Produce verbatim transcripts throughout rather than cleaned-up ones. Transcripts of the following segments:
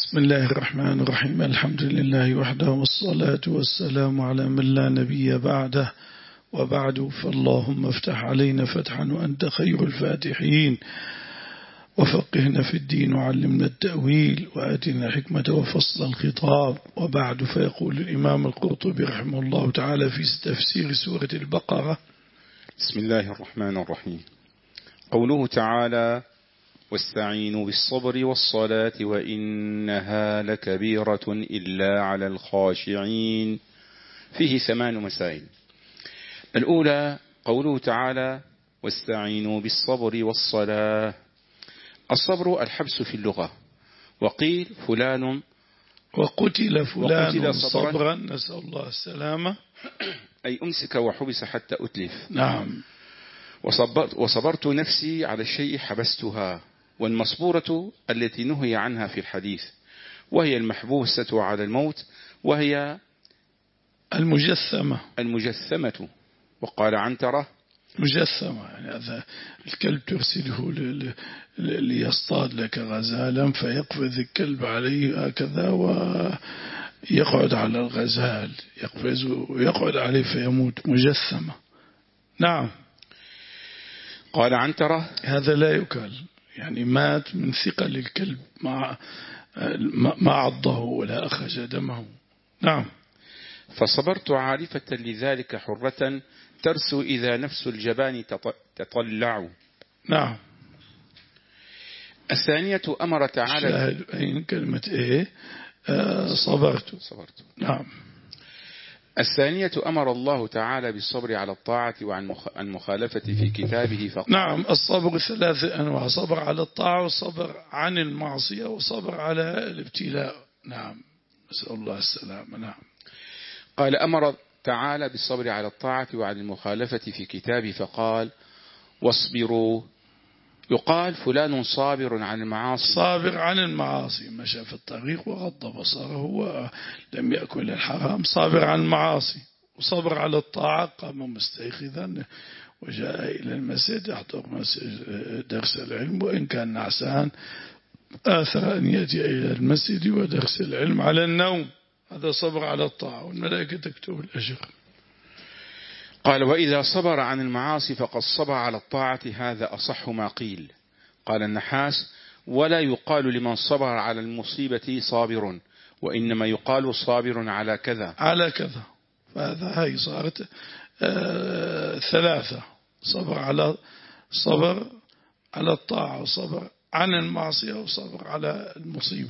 بسم الله الرحمن الرحيم. الحمد لله وحده والصلاة والسلام على من لا نبي بعده، وبعد فاللهم افتح علينا فتحا وأنت خير الفاتحين، وفقهنا في الدين وعلمنا التأويل وآتنا حكمة وفصل الخطاب. وبعد فيقول الإمام القرطبي رحمه الله تعالى في تفسير سورة البقرة: بسم الله الرحمن الرحيم. قوله تعالى: واستعينوا بالصبر والصلاة وإنها لكبيرة إلا على الخاشعين. فيه ثمان مسائل. الأولى قوله تعالى: واستعينوا بالصبر والصلاة. الصبر الحبس في اللغة، وقيل فلان وقتل فلان وقتل صبرا, صبرا نسأل الله السلامة، أي أمسك وحبس حتى أتلف. نعم. وصبرت, وصبرت نفسي على الشيء حبستها. والمصبورة التي نهي عنها في الحديث، وهي المحبوسة على الموت، وهي المجثمة المجثمة. وقال عنترة: مجثمة، يعني هذا الكلب ترسله ليصطاد لك غزالا فيقفز الكلب عليه هكذا ويقعد على الغزال، يقفز ويقعد عليه فيموت، مجثمة. نعم. قال عنترة: هذا لا يكال، يعني مات من ثقل الكلب ما ما عضه ولا أخرج دمه. نعم. فصبرت عارفة لذلك حرة ترسو إذا نفس الجبان تطلع. نعم. الثانية أمر تعالى شاهد أين كلمة إيه؟ آه صبرت. صبرت. نعم. الثانية أمر الله تعالى بالصبر على الطاعة وعن المخالفة في كتابه فقال: نعم. الصبر ثلاث أنواع: صبر على الطاعة، وصبر عن المعصية، وصبر على الابتلاء. نعم، نسأل الله السلامة. نعم. قال: أمر تعالى بالصبر على الطاعة وعن المخالفة في كتابه فقال: واصبروا. يقال فلان صابر عن المعاصي، صابر عن المعاصي، مشى في الطريق وغض بصره ولم يأكل الحرام، صابر عن المعاصي. وصبر على الطاعة، قام مستيقظا وجاء إلى المسجد يحضر درس العلم، وإن كان نعسان آثر أن يأتي إلى المسجد ودرس العلم على النوم. هذا صبر على الطاعة، والملائكة تكتب الأجر. قال: وإذا صبر عن المعاصي فقد صبر على الطاعة، هذا أصح ما قيل. قال النحاس: ولا يقال لمن صبر على المصيبة صابر، وإنما يقال صابر على كذا على كذا. فهذا هي صارت آه ثلاثة: صبر على صبر على الطاعة، وصبر عن المعصية، وصبر على المصيبة.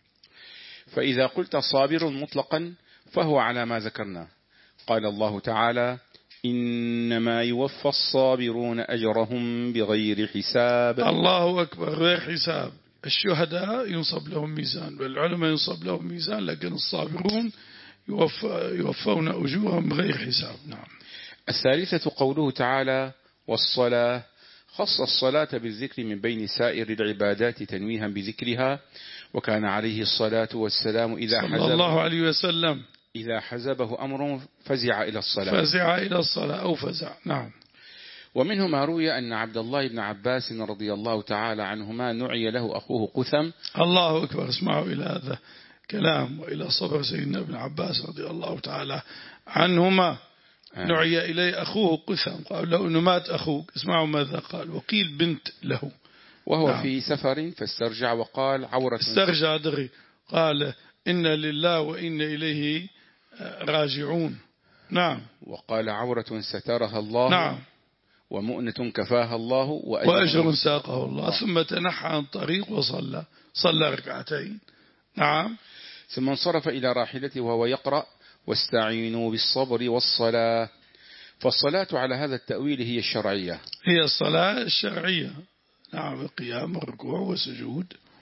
فإذا قلت صابر مطلقا فهو على ما ذكرنا. قال الله تعالى: إنما يوفى الصابرون أجرهم بغير حساب. الله أكبر، غير حساب. الشهداء ينصب لهم ميزان، والعلماء ينصب لهم ميزان، لكن الصابرون يوفى يوفون أجورهم بغير حساب. نعم. الثالثة قوله تعالى: والصلاة. خص الصلاة بالذكر من بين سائر العبادات تنويها بذكرها، وكان عليه الصلاة والسلام إذا صلى حزب الله عليه وسلم إذا حزبه أمر فزع إلى الصلاة فزع إلى الصلاة أو فزع. نعم. ومنه ما روي أن عبد الله بن عباس رضي الله تعالى عنهما نعي له أخوه قثم. الله أكبر. اسمعوا إلى هذا كلام وإلى صبر سيدنا ابن عباس رضي الله تعالى عنهما. آه. نعي إليه أخوه قثم، قال له أنه مات أخوك. اسمعوا ماذا قال: وقيل بنت له، وهو نعم. في سفر فاسترجع وقال: عورة. استرجع دغي، قال: إن لله وإن إليه راجعون. نعم. وقال: عورة سترها الله، نعم. ومؤنة كفاها الله، وأجر, وأجر ساقه الله. ثم تنحى عن طريق وصلى صلى ركعتين. نعم. ثم انصرف إلى راحلته وهو يقرأ: واستعينوا بالصبر والصلاة. فالصلاة على هذا التأويل هي الشرعية، هي الصلاة الشرعية. نعم. القيام والركوع والسجود.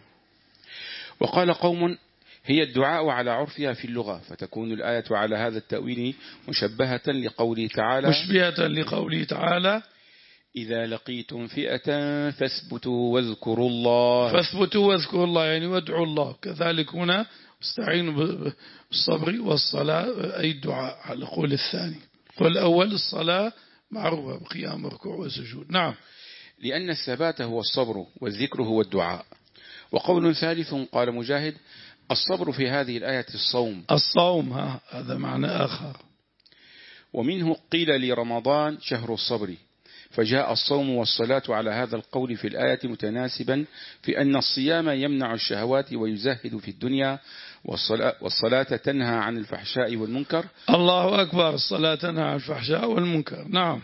وقال قوم: هي الدعاء على عرفها في اللغة، فتكون الآية على هذا التأويل مشبهة لقوله تعالى مشبهة لقوله تعالى: إذا لقيتم فئة فاثبتوا واذكروا الله. فاثبتوا واذكروا الله، يعني وادعوا الله. كذلك هنا استعينوا بالصبر والصلاة، أي الدعاء على القول الثاني. والأول الصلاة معروفة بقيام ركوع وسجود. نعم. لأن الثبات هو الصبر والذكر هو الدعاء. وقول ثالث قال مجاهد الصبر في هذه الآية الصوم الصوم ها هذا معنى آخر. ومنه قيل لرمضان شهر الصبر، فجاء الصوم والصلاة على هذا القول في الآية متناسبا في أن الصيام يمنع الشهوات ويزهد في الدنيا، والصلاة, والصلاة تنهى عن الفحشاء والمنكر. الله أكبر. الصلاة تنهى عن الفحشاء والمنكر. نعم.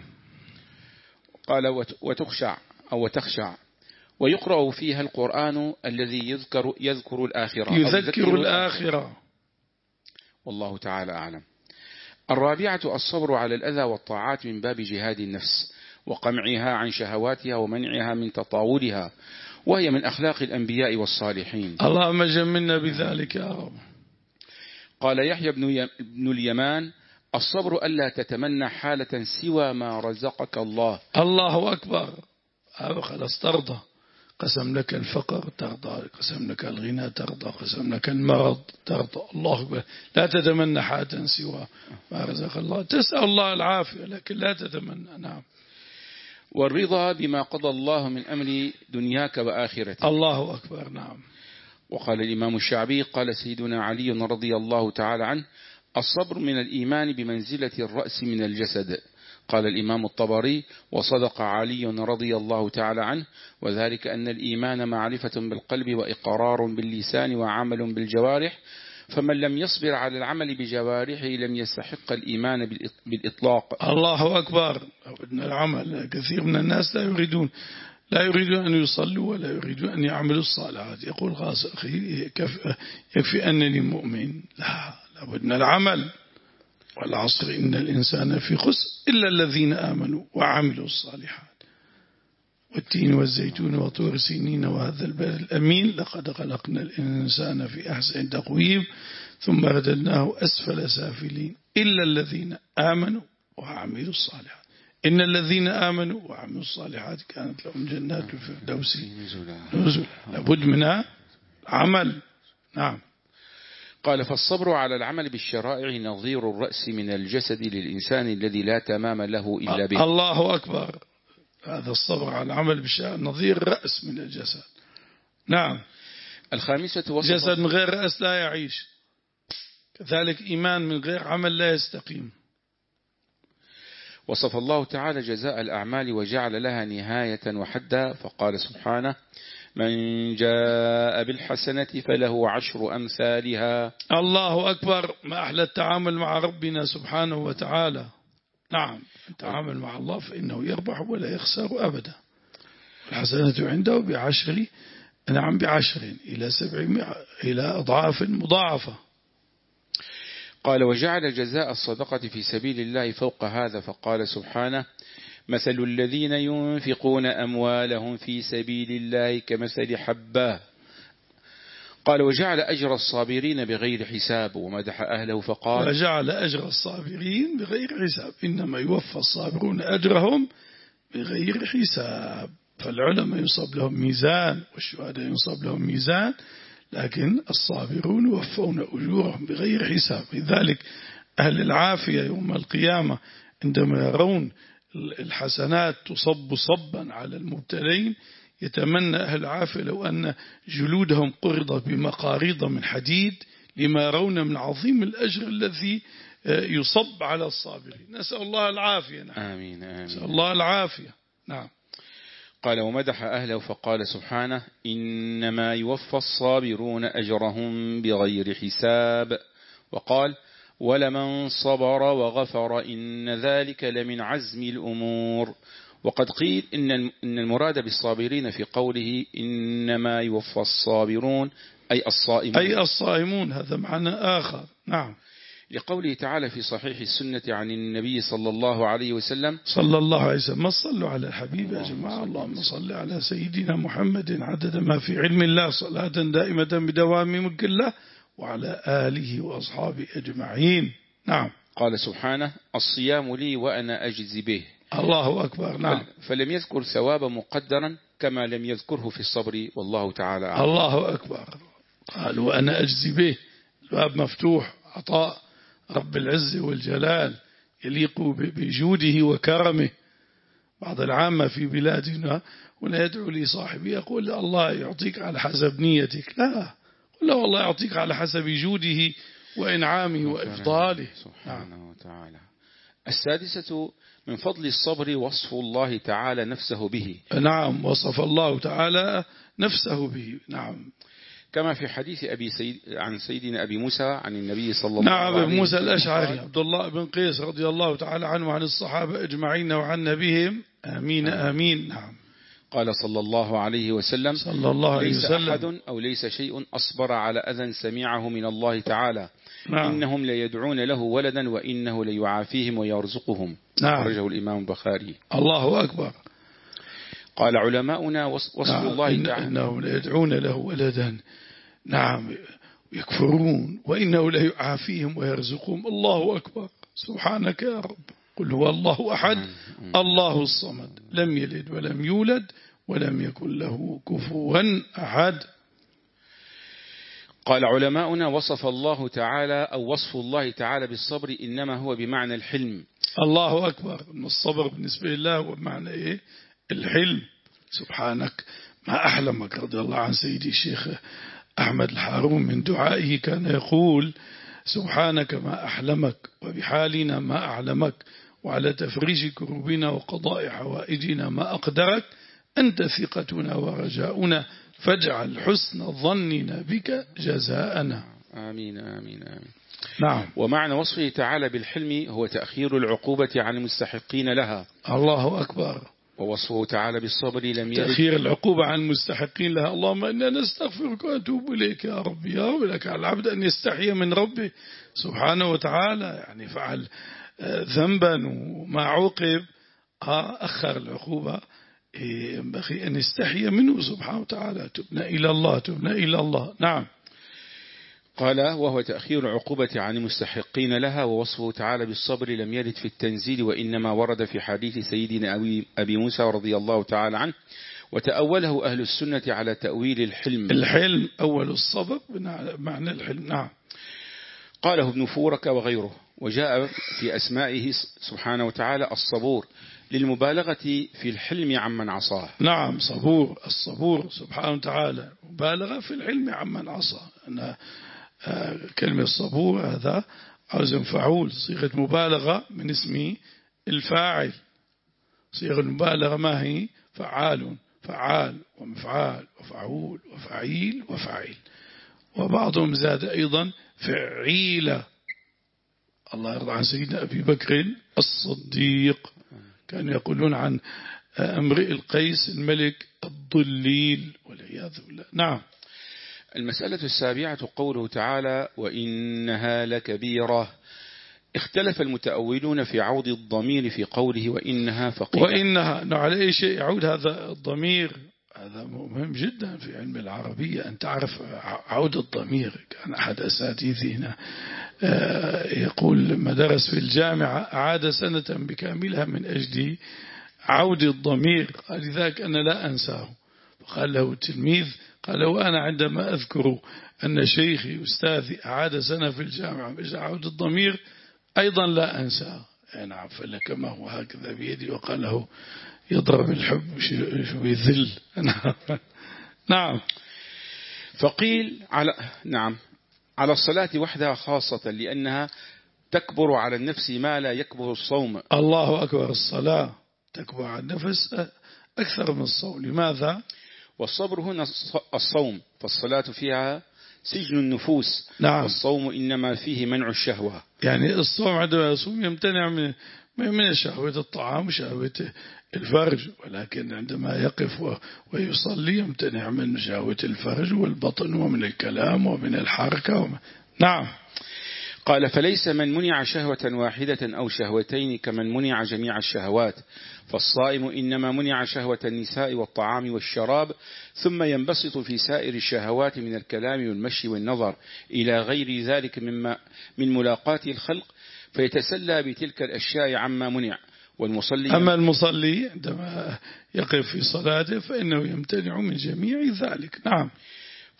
قال وتخشع أو وتخشع، ويقرأ فيها القرآن الذي يذكر, يذكر الآخرة يذكر الآخرة. والله تعالى أعلم. الرابعة الصبر على الأذى والطاعات من باب جهاد النفس وقمعها عن شهواتها ومنعها من تطاولها، وهي من أخلاق الأنبياء والصالحين. اللهم جملنا بذلك يا رب. قال يحيى بن اليمان الصبر ألا تتمنى حالة سوى ما رزقك الله. الله أكبر. خلاص ترضى، قسم لك الفقر ترضى، قسم لك الغنى ترضى، قسم لك المرض ترضى. الله أكبر. لا تتمنى حاجة سوى ما رزق الله، تسأل الله العافية لكن لا تتمنى. نعم. والرضا بما قضى الله من أمر دنياك وآخرتك. الله أكبر. نعم. وقال الإمام الشعبي قال سيدنا علي رضي الله تعالى عنه الصبر من الإيمان بمنزلة الرأس من الجسد. قال الإمام الطبري وصدق علي رضي الله تعالى عنه، وذلك أن الإيمان معرفة بالقلب وإقرار باللسان وعمل بالجوارح، فمن لم يصبر على العمل بجوارحه لم يستحق الإيمان بالإطلاق. الله أكبر. العمل كثير من الناس لا يريدون لا يريدون أن يصلوا ولا يريدون أن يعملوا الصالحات، يقول خلاص أخي يكفي أنني مؤمن. لا، لابد من العمل. والعصر إن الإنسان في خسر إلا الذين آمنوا وعملوا الصالحات والتين والزيتون وطور سينين وهذا البلد الأمين لقد خلقنا الإنسان في أحسن تقويم ثم رددناه أسفل سافلين إلا الذين آمنوا وعملوا الصالحات إن الذين آمنوا وعملوا الصالحات كانت لهم جنات الفردوس نزلا. لابد منها عمل. نعم. قال فالصبر على العمل بالشرائع نظير الرأس من الجسد للإنسان الذي لا تمام له إلا به. الله أكبر. هذا الصبر على العمل بالشرائع نظير الرأس من الجسد. نعم. الخامسة وصف جسد من غير رأس لا يعيش، كذلك إيمان من غير عمل لا يستقيم. وصف الله تعالى جزاء الأعمال وجعل لها نهاية وحدا، فقال سبحانه من جاء بالحسنة فله عشر أمثالها. الله أكبر. ما أحلى التعامل مع ربنا سبحانه وتعالى. نعم. التعامل مع الله فإنه يربح ولا يخسر أبدا. الحسنة عنده بعشر نعم بعشر إلى سبعمائة إلى أضعاف مضاعفة. قال وجعل جزاء الصدقة في سبيل الله فوق هذا، فقال سبحانه مثل الذين ينفقون أموالهم في سبيل الله كمثل حبة. قال وجعل أجر الصابرين بغير حساب ومدح أهله فقال وجعل أجر الصابرين بغير حساب إنما يوفى الصابرون أجرهم بغير حساب. فالعلماء ينصب لهم ميزان والشهداء ينصب لهم ميزان، لكن الصابرون يوفون أجورهم بغير حساب. لذلك أهل العافية يوم القيامة عندما يرون الحسنات تصب صبا على المبتلين يتمنى أهل العافية لو أن جلودهم قرضت بمقاريض من حديد لما يرون من عظيم الأجر الذي يصب على الصابرين. نسأل الله العافية. نعم. آمين آمين. نسأل الله العافية. نعم. قال ومدح أهله فقال سبحانه إنما يوفى الصابرون أجرهم بغير حساب. وقال ولمن صبر وغفر إن ذلك لمن عزم الأمور. وقد قيل إن المراد بالصابرين في قوله إنما يوفى الصابرون أي الصائمون أي الصائمون. هذا معنى آخر. نعم. لقوله تعالى في صحيح السنة عن النبي صلى الله عليه وسلم صلى الله عليه وسلم ما صلوا على الحبيب يا جماعة. اللهم صل على سيدنا محمد عدد ما في علم الله صلاة دائمة بدوام ملك الله وعلى آله وأصحابه أجمعين. نعم. قال سبحانه الصيام لي وأنا أجزي به. الله أكبر. نعم. فلم يذكر ثوابا مقدرا كما لم يذكره في الصبر والله تعالى أعلم. الله أكبر. قال وأنا أجزي به، الباب مفتوح، عطاء رب العز والجلال يليق بجوده وكرمه بعض العامة في بلادنا هنا يدعو لي صاحبي يقول الله يعطيك على حسب نيتك. لا، قل له والله يعطيك على حسب جوده وإنعامه وإفضاله سبحانه وتعالى. السادسة من فضل الصبر وصف الله تعالى نفسه به. نعم، وصف الله تعالى نفسه به. نعم، كما في حديث أبي سيد عن سيدنا أبي موسى عن النبي صلى الله نعم عليه وسلم. نعم، موسى الأشعري عبد الله بن قيس رضي الله تعالى عنه وعن الصحابة أجمعين وعن نبيهم آمين آمين. نعم. قال صلى الله عليه وسلم صلى الله عليه ليس وسلم أحد أو ليس شيء أصبر على أذى سمعه من الله تعالى. نعم. إنهم ليدعون له ولدا وإنه ليعافيهم ويرزقهم. نعم. أخرجه الإمام البخاري. الله أكبر. قال علماؤنا وصف نعم. الله إن تعالى إنهم ليدعون له ولدا. نعم، يكفرون وإنه ليعافيهم ويرزقهم. الله أكبر. سبحانك يا رب. قل هو الله أحد الله الصمد لم يلد ولم يولد ولم يكن له كفوا أحد. قال علماؤنا وصف الله تعالى أو وصف الله تعالى بالصبر إنما هو بمعنى الحلم. الله أكبر. الصبر بالنسبة لله هو بمعنى إيه؟ الحلم. سبحانك ما أحلمك. رضي الله عن سيدي الشيخ أحمد الحارون من دعائه كان يقول سبحانك ما أحلمك وبحالنا ما أعلمك وعلى تفريج كروبنا وقضاء حوائجنا ما أقدرك أنت ثقتنا ورجاؤنا فاجعل حسن ظننا بك جزاءنا. آمين آمين آمين. نعم. ومعنى وصفه تعالى بالحلم هو تأخير العقوبة عن المستحقين لها. الله أكبر. ووصفه تعالى بالصبر لم يرد تأخير العقوبة عن المستحقين لها. اللهم إنا نستغفرك وأتوب إليك يا رب. يا رب لك على العبد أن يستحي من ربه سبحانه وتعالى، يعني فعل ذنبا وما عوقب أخر العقوبة، ينبغي أن يستحي منه سبحانه وتعالى. تبنا إلى الله تبنا إلى الله. نعم. قال وهو تأخير العقوبة عن المستحقين لها. ووصفه تعالى بالصبر لم يرد في التنزيل وإنما ورد في حديث سيدنا أبي موسى رضي الله تعالى عنه، وتأوله أهل السنة على تأويل الحلم. الحلم أول الصبر بمعنى الحلم. نعم. قاله ابن فورك وغيره. وجاء في أسمائه سبحانه وتعالى الصبور للمبالغة في الحلم عمن عصاه. نعم، صبور. الصبور سبحانه وتعالى مبالغة في الحلم عمن عصى. أنا كلمة الصبور هذا عزم فعول، صيغة مبالغة من اسم الفاعل. صيغة المبالغة ما هي؟ فعال فعال ومفعال وفعول وفعيل وفعيل. وبعضهم زاد أيضا فعيلة. الله يرضى عن سيدنا أبي بكر الصديق كانوا يقولون عن امرئ القيس الملك الضليل والعياذ بالله. نعم. المسألة السابعة قوله تعالى وإنها لكبيرة. اختلف المتأولون في عود الضمير في قوله وإنها فقيرة. وإنها على أي شيء يعود هذا الضمير؟ هذا مهم جدا في علم العربية أن تعرف عود الضمير. كان أحد أساتذتنا يقول لما درس في الجامعة أعاد سنة بكاملها من أجل عود الضمير. قال لذلك أنا لا أنساه. فقال له التلميذ قال وأنا عندما أذكر أن شيخي أستاذي أعاد سنة في الجامعة من أجل عود الضمير أيضا لا أنساه. نعم. فلكما هو هكذا بيدي وقال له يضرب الحب شو يذل. نعم. فقيل على نعم على الصلاة وحدها خاصة لأنها تكبر على النفس ما لا يكبر الصوم. الله أكبر. الصلاة تكبر على النفس أكثر من الصوم. لماذا؟ والصبر هنا الصوم، فالصلاة فيها سجن النفوس. نعم. والصوم إنما فيه منع الشهوة. يعني الصوم عندما يصوم يمتنع من من شهوة الطعام وشهوة الفرج، ولكن عندما يقف ويصلي يمتنع من شهوة الفرج والبطن ومن الكلام ومن الحركة ومن... نعم. قال فليس من منع شهوة واحدة أو شهوتين كمن منع جميع الشهوات، فالصائم إنما منع شهوة النساء والطعام والشراب، ثم ينبسط في سائر الشهوات من الكلام والمشي والنظر إلى غير ذلك مما من ملاقات الخلق، فيتسلى بتلك الأشياء عما منع. والمصلي أما المصلي عندما يقف في صلاته فإنه يمتنع من جميع ذلك. نعم.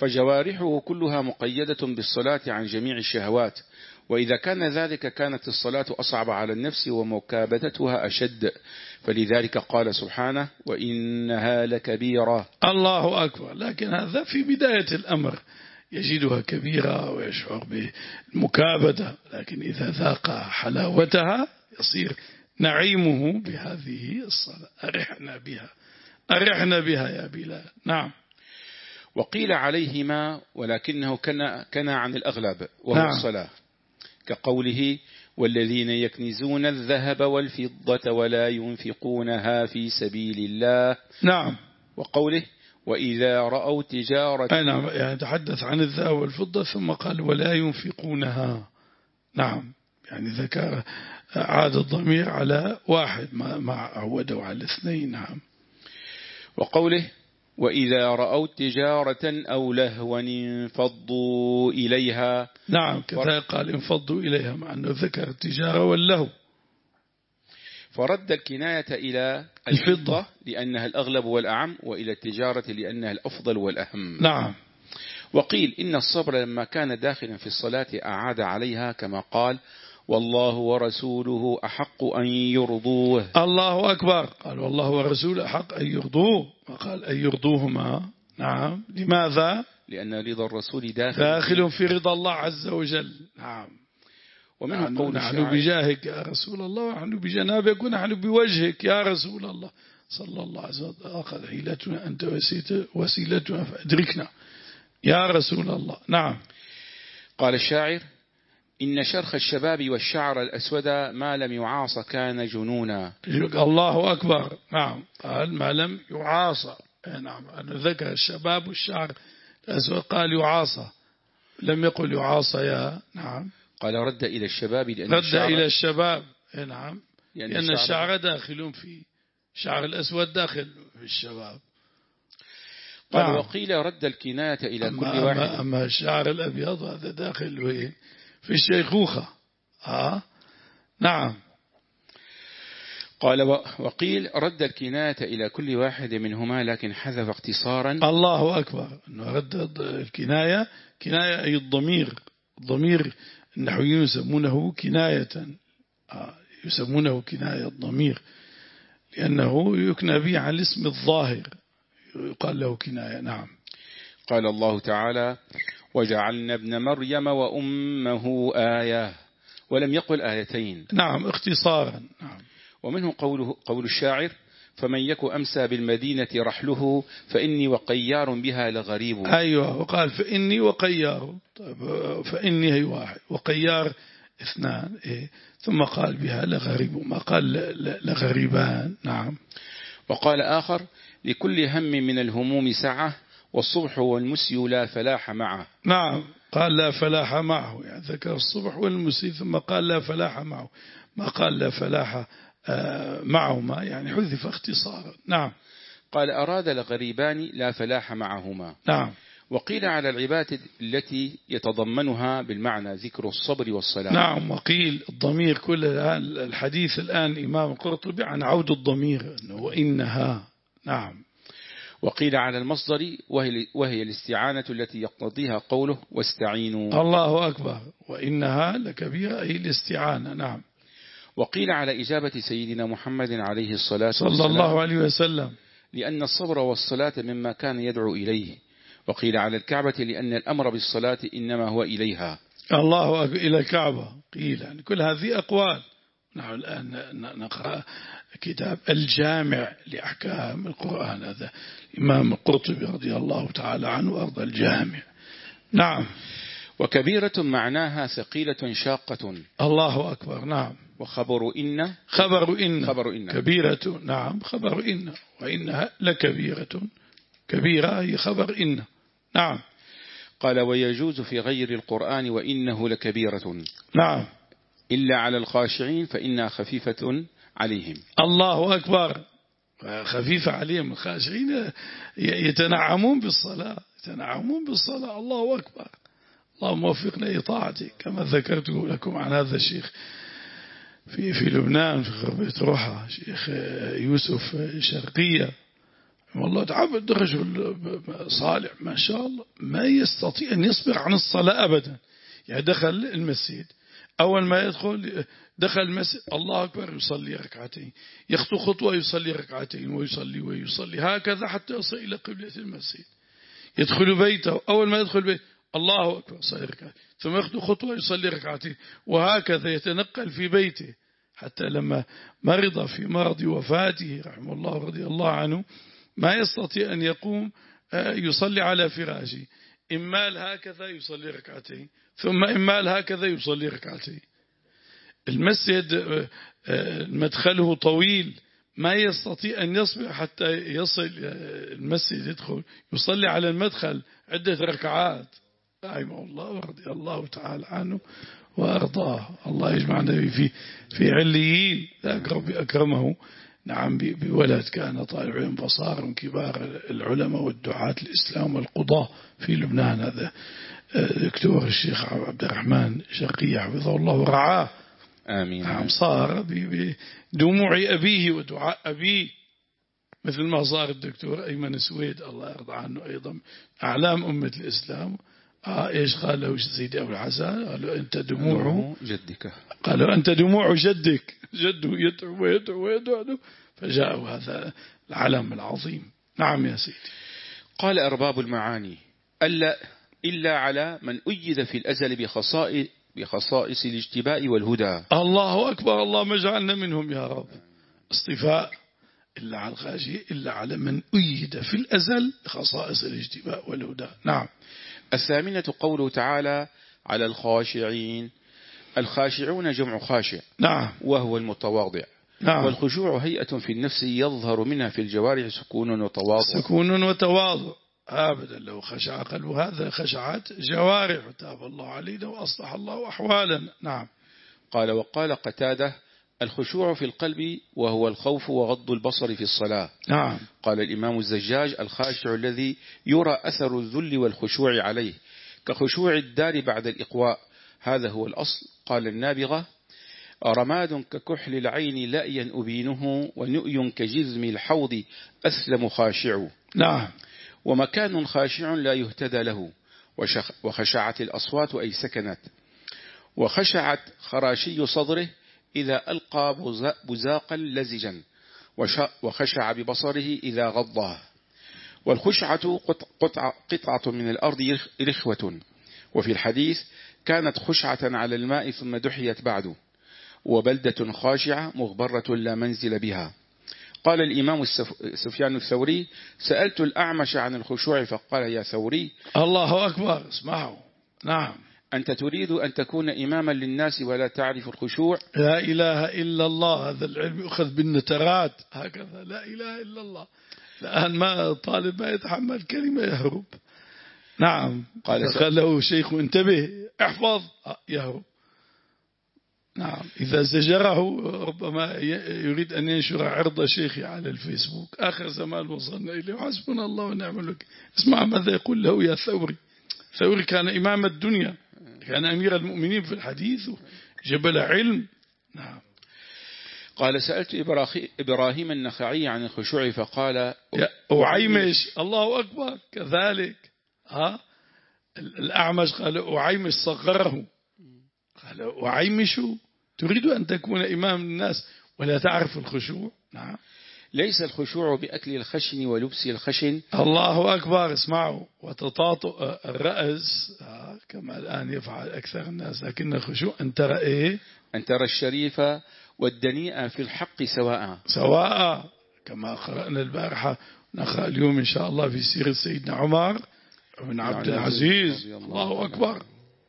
فجوارحه كلها مقيدة بالصلاة عن جميع الشهوات، وإذا كان ذلك كانت الصلاة أصعب على النفس ومكابدتها أشد، فلذلك قال سبحانه وإنها لكبيرة. الله أكبر. لكن هذا في بداية الأمر يجدها كبيرة ويشعر بالمكابدة، لكن إذا ذاق حلاوتها يصير نعيمه بهذه الصلاة. أرحنا بها أرحنا بها يا بلال. نعم. وقيل عليهما ولكنه كان كان عن الأغلب وهو نعم. الصلاة، كقوله والذين يكنزون الذهب والفضة ولا ينفقونها في سبيل الله. نعم. وقوله وإذا رأوا تجارة. نعم، يعني تحدث عن الذهب والفضة ثم قال ولا ينفقونها. نعم، يعني ذكر عاد الضمير على واحد ما عوده على اثنين. نعم. وقوله وإذا رأوا تجارة أو لهوا انفضوا إليها. نعم، كذا قال انفضوا إليها، مع أنه ذكر التجارة واللهو. فرد الكناية إلى الفضة لأنها الأغلب والأعم، وإلى التجارة لأنها الأفضل والأهم. نعم. وقيل إن الصبر لما كان داخلا في الصلاة أعاد عليها، كما قال والله ورسوله أحق أن يرضوه. الله أكبر. قال والله ورسوله أحق أن يرضوه، وقال أن يرضوهما. نعم. لماذا؟ لأن رضا الرسول داخل, داخل في رضا الله عز وجل. نعم. ومنه نحن, قول نحن بجاهك يا رسول الله، ونحن بجنابك، ونحن بوجهك يا رسول الله صلى الله عليه وسلم. أخذ حيلتنا أنت وسيلتنا فأدركنا يا رسول الله. نعم. قال الشاعر إن شرخ الشباب والشعر الأسود ما لم يعاص كان جنونا. الله أكبر. نعم. قال ما لم يعاص. نعم. أنا ذكر الشباب والشعر الأسود قال يعاص، لم يقل يعاص يا. نعم. قال رد إلى الشباب لأن رد الشعر إلى الشباب. نعم. لأن, لأن الشعر داخل في شعر الأسود داخل في الشباب. قال نعم. وقيل رد الكناية إلى أما كل واحد. أما, أما الشعر الأبيض هذا داخل في الشيخوخة. آه. نعم. قال وقيل رد الكناية إلى كل واحد منهما لكن حذف اختصارا. الله أكبر. أنه رد الكناية كناية أي الضمير. الضمير النحويين يسمونه كناية. آه. يسمونه كناية الضمير لأنه يكنى به عن الاسم الظاهر، يقال له كناية. نعم. قال الله تعالى وجعلنا ابن مريم وأمه آية، ولم يقل آيتين. نعم، اختصارا. نعم. ومنه قوله قول الشاعر فمن يك أمسى بالمدينة رحله فإني وقيار بها لغريب. أيوة. وقال فإني وقيار. طيب فإني هي واحد وقيار اثنان. إيه؟ ثم قال بها لغريب، ما قال لغريبان. نعم. وقال آخر لكل هم من الهموم سعة والصبح والمسي لا فلاح معه. نعم. قال لا فلاح معه، يعني ذكر الصبح والمسي ثم قال لا فلاح معه، ما قال لا فلاح معهما، يعني حذف اختصارا. نعم. قال أراد لغريبان لا فلاح معهما. نعم. وقيل على العبادة التي يتضمنها بالمعنى ذكر الصبر والصلاة. نعم. وقيل الضمير كل الآن الحديث الآن إمام القرطبي عن عود الضمير وإنها. نعم. وقيل على المصدر وهي, وهي الاستعانة التي يقتضيها قوله واستعينوا. الله أكبر. وإنها لكبيرة أي الاستعانة. نعم. وقيل على إجابة سيدنا محمد عليه الصلاة والسلام صلى الله عليه وسلم لأن الصبر والصلاة مما كان يدعو إليه. وقيل على الكعبة لأن الأمر بالصلاة إنما هو إليها. الله أكبر. إلى الكعبة قيل. يعني كل هذه أقوال. نحن الآن نقرأ كتاب الجامع لأحكام القرآن، هذا الإمام القرطبي رضي الله تعالى عنه وأرض الجامع. نعم. وكبيرة معناها ثقيلة شاقة. الله أكبر. نعم. وخبر إن خبر إن خبر إن كبيرة. نعم. خبر إن وإنها لكبيرة. كبيرة هي خبر إن. نعم. قال ويجوز في غير القرآن وإنه لكبيرة. نعم. إلا على الخاشعين فإنها خفيفة عليهم. الله أكبر. خفيفة عليهم. الخاشعين يتنعمون بالصلاة، يتنعمون بالصلاة. الله أكبر. اللهم وفقنا لطاعتك، كما ذكرت لكم عن هذا الشيخ في في لبنان في غربية روحة، شيخ يوسف شرقية والله تعبد رجل صالح ما شاء الله ما يستطيع أن يصبر عن الصلاة أبدا. يعني دخل المسجد أول ما يدخل دخل المسجد الله أكبر يصلي ركعتين، يخطو خطوة يصلي ركعتين ويصلي ويصلي هكذا حتى يصل إلى قبلة المسجد. يدخل بيته أول ما يدخل بيته الله أكبر يصلي ركعتين، ثم يخطو خطوة يصلي ركعتين، وهكذا يتنقل في بيته حتى لما مرض في مرض وفاته رحمه الله رضي الله عنه ما يستطيع أن يقوم يصلي على فراشه، إمال هكذا يصلي ركعتين ثم إمال هكذا يصلي ركعتين. المسجد مدخله طويل ما يستطيع أن يصبر حتى يصل المسجد يدخل يصلي على المدخل عدة ركعات رحمه الله ورضي الله تعالى عنه وأرضاه. الله يجمعنا في في عليين ذاك ربي أكرمه نعم بولد كان طالب علم فصار من كبار العلماء والدعاة الإسلام والقضاة في لبنان، هذا دكتور الشيخ عبد الرحمن شرقية حفظه الله ورعاه. آمين. نعم صار بدموع أبيه ودعاء أبيه مثل ما صار الدكتور أيمن سويد الله يرضى عنه أيضا أعلام أمة الإسلام. آه إيش قال له سيدي أبو الحسن؟ قالوا أنت دموع جدك، قالوا أنت دموع جدك، جده يدعو ويدعو ويدعو فجاءوا هذا العلم العظيم. نعم يا سيدي. قال أرباب المعاني ألا إلا على من أيد في الأزل بخصائص بخصائص الاجتباء والهدى. الله أكبر اللهم اجعلنا منهم يا رب. اصطفاء إلا على الخاشي إلا على من أيد في الأزل بخصائص الاجتباء والهدى. نعم. الثامنة قوله تعالى على الخاشعين. الخاشعون جمع خاشع نعم وهو المتواضع. نعم. والخشوع هيئة في النفس يظهر منها في الجوارح سكون وتواضع. سكون وتواضع أبدا لو خشع قلبه هذا خشعت جوارح تاب الله علينا وأصلح الله أحوالنا. نعم. قال وقال قتادة الخشوع في القلب وهو الخوف وغض البصر في الصلاة. نعم. قال الإمام الزجاج الخاشع الذي يرى أثر الذل والخشوع عليه كخشوع الدار بعد الإقواء، هذا هو الأصل. قال النابغة رماد ككحل العين لأيا أبينه ونؤي كجزم الحوض أسلم خاشع. نعم. ومكان خاشع لا يهتدى له. وخشعت الأصوات أي سكنت. وخشعت خراشي صدره إذا ألقى بزاقا لزجا. وخشع ببصره إذا غضاه. والخشعة قطعة, قطعة من الأرض رخوة. وفي الحديث كانت خشعة على الماء ثم دحيت بعد. وبلدة خاشعة مغبرة لا منزل بها. قال الإمام سفيان الثوري سألت الأعمش عن الخشوع فقال يا ثوري الله أكبر اسمعوا. نعم. أنت تريد أن تكون إماما للناس ولا تعرف الخشوع؟ لا إله إلا الله. هذا العلم يؤخذ بالنترات هكذا لا إله إلا الله. الآن ما طالب ما يتحمل كلمة يهرب. نعم. قال, قال له شيخ انتبه احفظ يهرب. نعم. إذا زجره ربما يريد أن ينشر عرض شيخي على الفيسبوك. آخر زمان وصلنا إليه حسبنا الله ونعم الوكيل. اسمع ماذا يقول له يا ثوري. ثوري كان إمام الدنيا، كان أمير المؤمنين في الحديث، جبل علم. نعم. قال سألت إبراهيم النخعي عن الخشوع فقال أعيمش. الله أكبر كذلك. ها الأعمش قال أعيمش صغره. قال أعيمش تريد أن تكون إمام الناس ولا تعرف الخشوع. نعم. ليس الخشوع بأكل الخشن ولبس الخشن. الله أكبر اسمعوا. وتطاطؤ الرأس كما الآن يفعل أكثر الناس، لكن الخشوع أن ترى إيه؟ أن ترى الشريف والدنيء في الحق سواء سواء كما قرأنا البارحة نقرأ اليوم إن شاء الله في سيرة سيدنا عمر بن عبد العزيز. الله أكبر.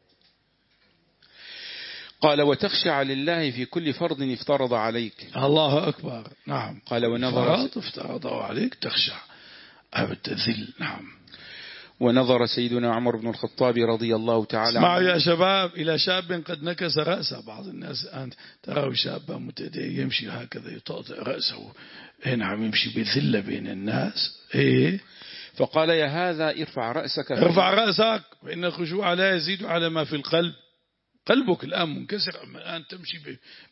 قال وتخشع لله في كل فرض افترض عليك. الله أكبر. نعم. قال ونظر فرض افترضه عليك تخشع أبد تذل. نعم. ونظر سيدنا عمر بن الخطاب رضي الله تعالى عنه. اسمعوا يا شباب إلى شاب قد نكس رأسه. بعض الناس الآن تراه شابا متدين يمشي هكذا يطأطئ رأسه. نعم يمشي بذلة بين الناس. إيه فقال يا هذا ارفع رأسك ارفع رأسك وإن الخشوع لا يزيد على ما في القلب. قلبك الآن منكسر، أما الآن تمشي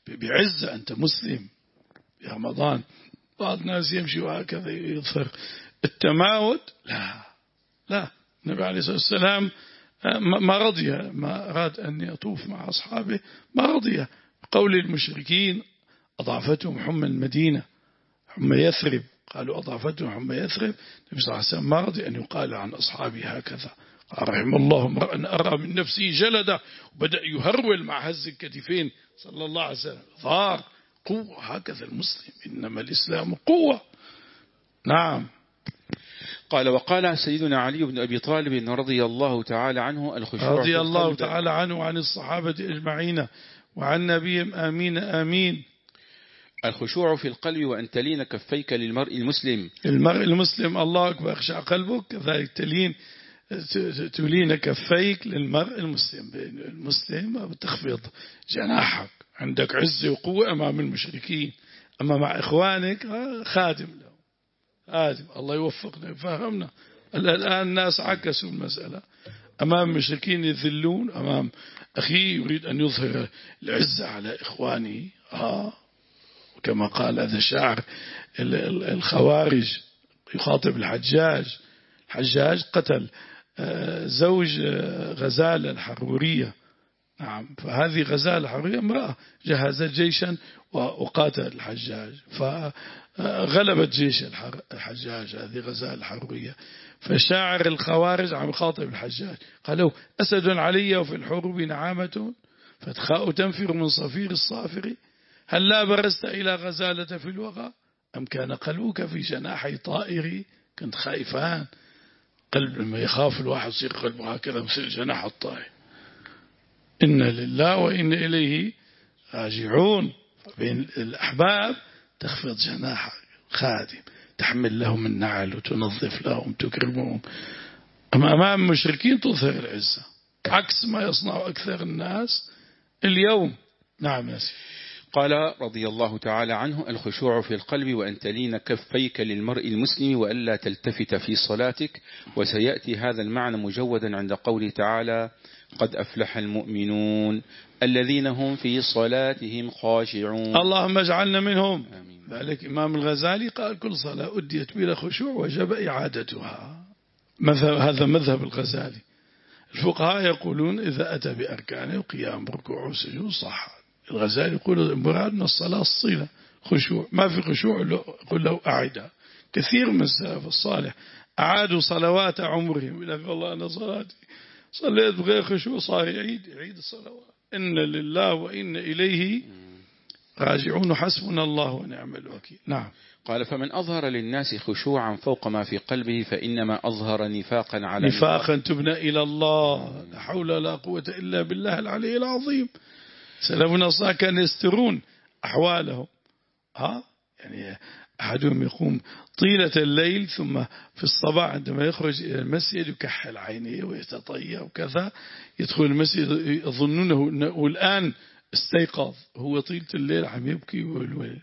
بعزة، أنت مسلم في رمضان. بعض الناس يمشي وهكذا يظهر التماوت لا لا، النبي عليه الصلاة والسلام ما رضي، ما أراد أن يطوف مع أصحابه ما رضي بقول المشركين أضعفتهم حمى المدينة حمى يثرب، قالوا أضعفتهم حمى يثرب. النبي صلى الله عليه وسلم ما رضي أن يقال عن أصحابه هكذا، قال رحم الله امرأ أرى من نفسه جلده، وبدأ يهرول مع هز الكتفين صلى الله عليه وسلم، ظهر قوة. هكذا المسلم، إنما الإسلام قوة. نعم. قال وقال سيدنا علي بن أبي طالب رضي الله تعالى عنه الخشوع رضي الله تعالى عنه وعن الصحابة أجمعين وعن نبيهم آمين آمين. الخشوع في القلب وأن تلين كفيك للمرء المسلم. المرء المسلم الله أكبر يخشع قلبك، كذلك تلين تلين كفيك للمرء المسلم. المسلم بتخفض جناحك، عندك عزة وقوة أمام المشركين، أما مع إخوانك خادم له، خادم. الله يوفقنا ويفهمنا. الآن الناس عكسوا المسألة، أمام المشركين يذلون، أمام أخيه يريد أن يظهر العزة على إخوانه. آه كما قال هذا الشاعر الخوارج يخاطب الحجاج. الحجاج قتل زوج غزالة الحرورية. نعم. فهذه غزالة الحرورية امرأة جهزت جيشا وقاتل الحجاج، فغلبت جيش الحجاج هذه غزالة الحرورية. فشاعر الخوارج عم يخاطب الحجاج قال له أسد علي وفي الحروب نعامة فتخاء تنفر من صفير الصافر، هل لا برزت إلى غزالة في الوغى أم كان قلبك في جناحي طائري. كنت خائفان، قلب لما يخاف الواحد يصير قلبه هكذا مثل جناح الطائر. إن لله وإن إليه راجعون. بين الأحباب تخفض جناحك، خادم، تحمل لهم النعل وتنظف لهم تكرمهم. أما أمام المشركين تظهر العزة، عكس ما يصنع أكثر الناس اليوم. نعم يا سيدي. قال رضي الله تعالى عنه الخشوع في القلب وأن تلين كفيك للمرء المسلم وألا تلتفت في صلاتك. وسيأتي هذا المعنى مجودا عند قوله تعالى قد أفلح المؤمنون الذين هم في صلاتهم خاشعون. اللهم اجعلنا منهم. ذلك إمام الغزالي قال كل صلاة أديت بلا خشوع وجب إعادتها. مذهب هذا مذهب الغزالي. الفقهاء يقولون إذا أتى بأركانه قيام ركوع وسجود صح. الغزالي يقول المراد من الصلاة الصلة خشوع، ما في خشوع يقول له أعدها. كثير من السلف الصالح أعادوا صلوات عمرهم، يقول والله أنا صلاتي صليت بغير خشوع صار يعيد يعيد الصلوات. إن لله وإن إليه راجعون حسبنا الله ونعم الوكيل. نعم. قال فمن أظهر للناس خشوعا فوق ما في قلبه فإنما أظهر نفاقا على نفاقا تبنى إلى الله. لا حول ولا قوة إلا بالله العلي العظيم. سلفنا الصالح كانوا يسترون أحوالهم. ها يعني أحدهم يقوم طيلة الليل ثم في الصباح عندما يخرج إلى المسجد يكحل عينيه ويتطيب وكذا، يدخل المسجد يظنونه والآن استيقظ، هو طيلة الليل عم يبكي والويل.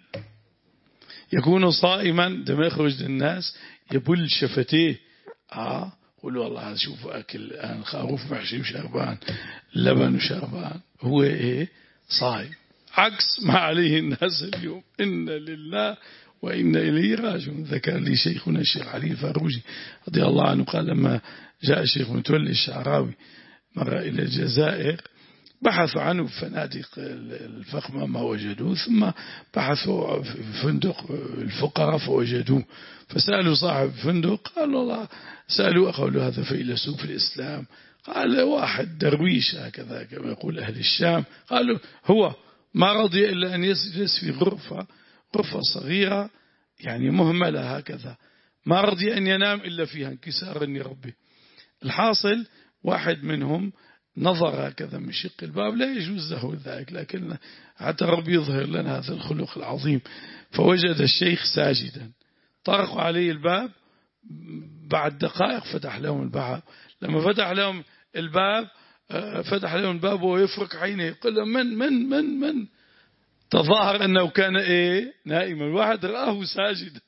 يكون صائما عندما يخرج للناس يبل شفتيه. آه قولوا والله شوف أكل الآن خروف محشي وشربان لبن وشربان، هو إيه صائم، عكس ما عليه الناس اليوم. إن لله وإن إليه راجعون. ذكر لي شيخنا الشيخ علي الفاروجي رضي الله عنه قال لما جاء الشيخ متولي الشعراوي مرة إلى الجزائر بحثوا عنه في فنادق الفخمة ما وجدوه، ثم بحثوا في فندق الفقراء فوجدوه، فسألوا صاحب الفندق قال الله سألوا قالوا هذا فيلسوف الإسلام، قال واحد درويش هكذا كما يقول أهل الشام. قالوا هو ما رضي إلا أن يجلس في غرفة غرفة صغيرة يعني مهملة هكذا، ما رضي أن ينام إلا فيها انكسارا لربه. الحاصل واحد منهم نظر هكذا من شق الباب، لا يجوز له ذلك، لكن حتى ربي يظهر لنا هذا الخلق العظيم. فوجد الشيخ ساجدا، طرقوا عليه الباب، بعد دقائق فتح لهم الباب. لما فتح لهم الباب فتح لهم الباب ويفرق عينيه، قال من من من من تظاهر أنه كان إيه نائما، الواحد رآه ساجدا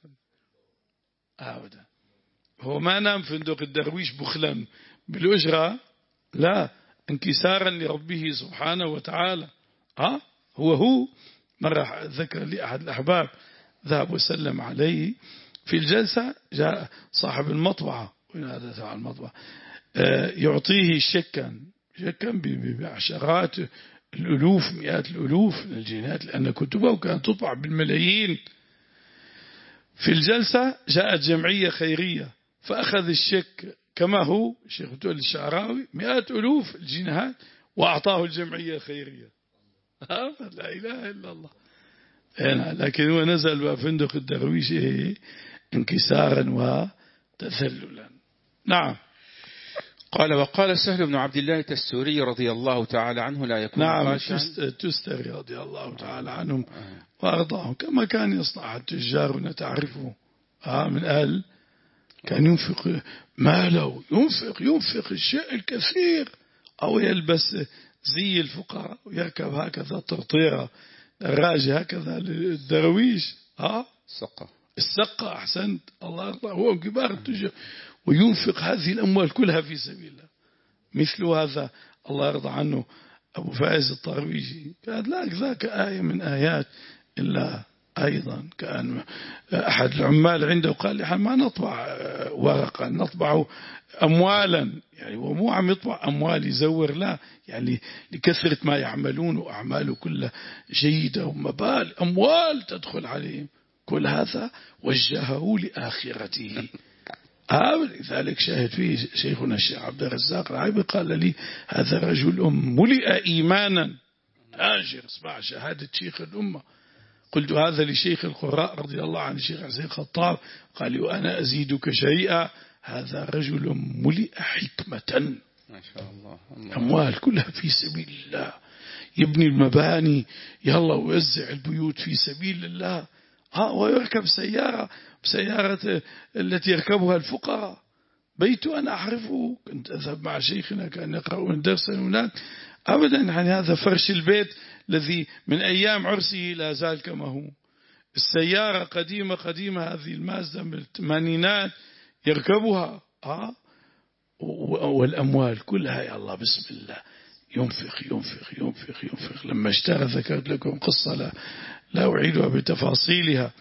أبدا. هو ما نام في فندق الدرويش بخلا بالأجرة، لا، انكسارا لربه سبحانه وتعالى. ها هو هو مرة ذكر لي أحد الأحباب ذهب وسلم عليه في الجلسة جاء صاحب المطبعة، وين هذا تبع المطبعة، يعطيه شكا شكا بعشرات الألوف مئات الألوف من الجنيهات، لأن كتبه كانت تطبع بالملايين. في الجلسة جاءت جمعية خيرية فأخذ الشك كما هو الشيخ متولي الشعراوي مئات ألوف الجنيهات وأعطاه الجمعية الخيرية. لا إله إلا الله. لكن هو نزل بفندق الدرويش انكسارا وتذللا. نعم. قال وقال سهل بن عبد الله التستوري رضي الله تعالى عنه لا يكون نعم خاشعا. تستري رضي الله تعالى عنهم وأرضاهم كما كان يصنع التجار ونتعرفه من أهل كان ينفق ماله ينفق ينفق الشيء الكثير أو يلبس زي الفقراء ويركب هكذا ترطيرة دراجة هكذا للدرويش ها السقة السقة أحسنت الله يرضى هو كبار التجار وينفق هذه الأموال كلها في سبيل الله. مثل هذا الله يرضى عنه أبو فايز الطرويجي كان ذاك ذاك آية من آيات إلا أيضا كان أحد العمال عنده قال لي ما نطبع ورقا نطبع أموالا يعني ومو عم يطبع أموال يزور لا يعني لكثرة ما يعملون وأعماله كلها جيدة ومبال أموال تدخل عليهم كل هذا وجهه لآخرته. لذلك شاهد فيه شيخنا الشيخ عبد الرزاق العيبي قال لي هذا رجل أم ملئ إيمانا آجر اسمع شهادة شيخ الأمة. قلت هذا لشيخ القراء رضي الله عنه الشيخ حسين خطاب قال لي وأنا أزيدك شيئا هذا رجل ملئ حكمة ما شاء الله. الله أموال كلها في سبيل الله يبني المباني يلا ويوزع البيوت في سبيل الله ها ويركب سيارة بسيارة التي يركبها الفقراء. بيت أنا أعرفه كنت أذهب مع شيخنا كان يقرأون درسا هناك أبدا يعني هذا فرش البيت الذي من أيام عرسه لا زال كما هو. السيارة قديمة قديمة هذه المازدا من الثمانينات يركبها ها والأموال كلها يا الله بسم الله ينفق ينفق ينفق ينفق. لما اشترى ذكرت لكم قصة لا, لا أعيدها بتفاصيلها.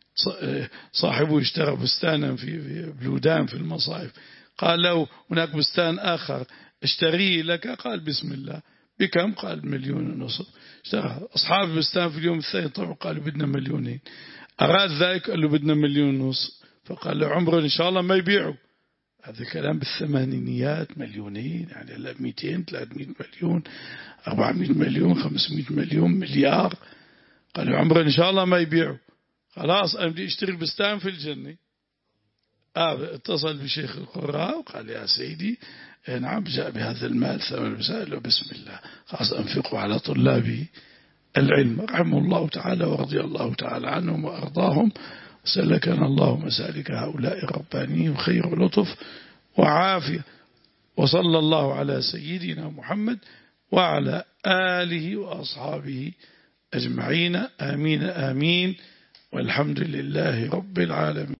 صاحبه اشترى بستانا في بلودان في المصائف قال له هناك بستان آخر اشتريه لك قال بسم الله بكم قال مليون ونصف. اشترى أصحاب البستان في اليوم الثاني طبعا قالوا بدنا مليونين أراد ذلك قال له بدنا مليون ونصف فقال له عمره إن شاء الله ما يبيعه. هذا كلام بالثمانينيات مليونين يعني لا مئتين ثلاثمئة مليون أربعمئة مليون خمسمئة مليون مليار قال له عمره إن شاء الله ما يبيعه. خلاص أنا بدي اشتري البستان في الجنة. آه اتصل بشيخ القراء وقال يا سيدي نعم جاء بهذا المال ثمن البستان بسم الله خلاص أنفقوا على طلاب العلم رحمه الله تعالى ورضي الله تعالى عنهم وأرضاهم وسلكنا الله مسالك هؤلاء الربانيين خير ولطف وعافية. وصلى الله على سيدنا محمد وعلى آله وأصحابه أجمعين آمين آمين والحمد لله رب العالمين.